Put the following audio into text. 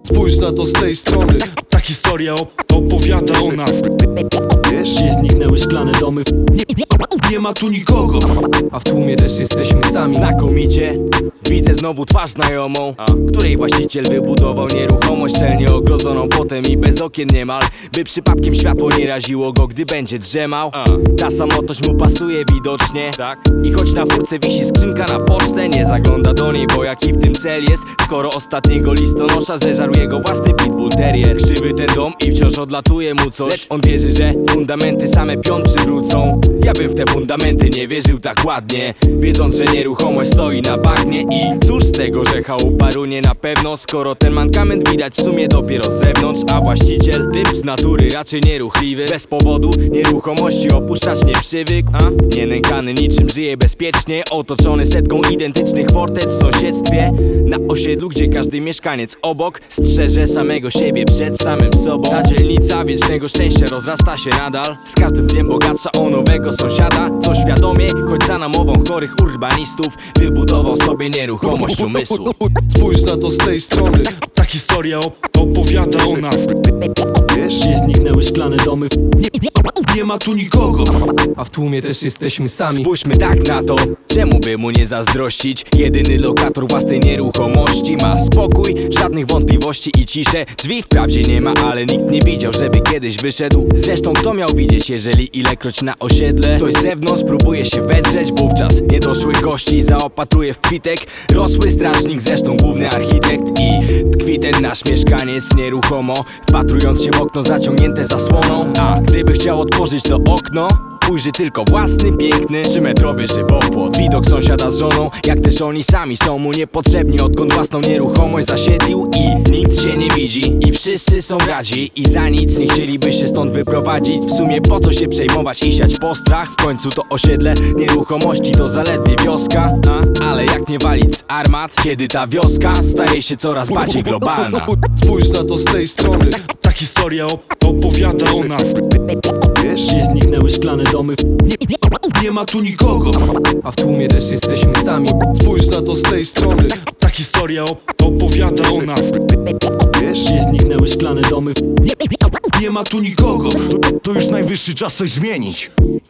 Spójrz na to z tej strony. Ta historia opowiada o nas. Gdzie zniknęły szklane domy? Nie ma tu nikogo, a w tłumie też jesteśmy sami. Znakomicie widzę znowu twarz znajomą, której właściciel wybudował nieruchomość szczelnie ogrodzoną, potem i bez okien niemal, by przypadkiem światło nie raziło go, gdy będzie drzemał. Ta samotność mu pasuje widocznie, i choć na furce wisi skrzynka na pocztę, nie zagląda do niej, bo jaki w tym cel jest, skoro ostatniego listonosza zeżarł jego własny pitbull terrier. Krzywy ten dom i wciąż odlatuje mu coś, lecz on wierzy, że fundamenty same pion przywrócą. Ja bym w te fundamenty nie wierzył tak ładnie, wiedząc, że nieruchomość stoi na bagnie. I cóż z tego, że chałupa runie na pewno, skoro ten mankament widać w sumie dopiero z zewnątrz, a właściciel, typ z natury raczej nieruchliwy, bez powodu nieruchomości opuszczać nie przywykł. Nienękany niczym żyje bezpiecznie, otoczony setką identycznych fortec w sąsiedztwie, na osiedlu, gdzie każdy mieszkaniec obok strzeże samego siebie przed samym sobą. Ta dzielnica wiecznego szczęścia rozrasta się nadal, z każdym dniem bogatsza o nowego sąsiada, co świadomie, choć za namową chorych urbanistów, wybudował sobie nieruchomość umysłu. Spójrz na to z tej strony. Ta historia opowiada o nas. gdzie zniknęły szklane domy? Nie ma tu nikogo, a w tłumie też jesteśmy sami. Spójrzmy tak na to, czemu by mu nie zazdrościć? Jedyny lokator własnej nieruchomości ma spokój, żadnych wątpliwości i ciszę. Drzwi wprawdzie nie ma, ale nikt nie widział, żeby kiedyś wyszedł. Zresztą kto miał widzieć, jeżeli ilekroć na osiedle ktoś z zewnątrz próbuje się wedrzeć? Wówczas niedoszłych gości zaopatruje w kwitek rosły strażnik, zresztą główny architekt. I tkwi ten nasz mieszkaniec nieruchomo, wpatrując się w okno zaciągnięte zasłoną. A gdyby chciał otworzyć to okno, ujrzy tylko własny, piękny, 3-metrowy żywopłot. Widok sąsiada z żoną, jak też oni sami są mu niepotrzebni, odkąd własną nieruchomość zasiedlił. I nikt się nie widzi i wszyscy są radzi, i za nic nie chcieliby się stąd wyprowadzić. W sumie po co się przejmować i siać postrach? W końcu to osiedle nieruchomości to zaledwie wioska. Ale jak nie walić z armat, kiedy ta wioska staje się coraz bardziej globalna. Spójrz na to z tej strony. Ta historia opowiada o nas. gdzie zniknęły szklane domy? Nie ma tu nikogo, a w tłumie też jesteśmy sami. Spójrz na to z tej strony. Ta historia opowiada o nas. gdzie zniknęły szklane domy? Nie ma tu nikogo. To już najwyższy czas coś zmienić.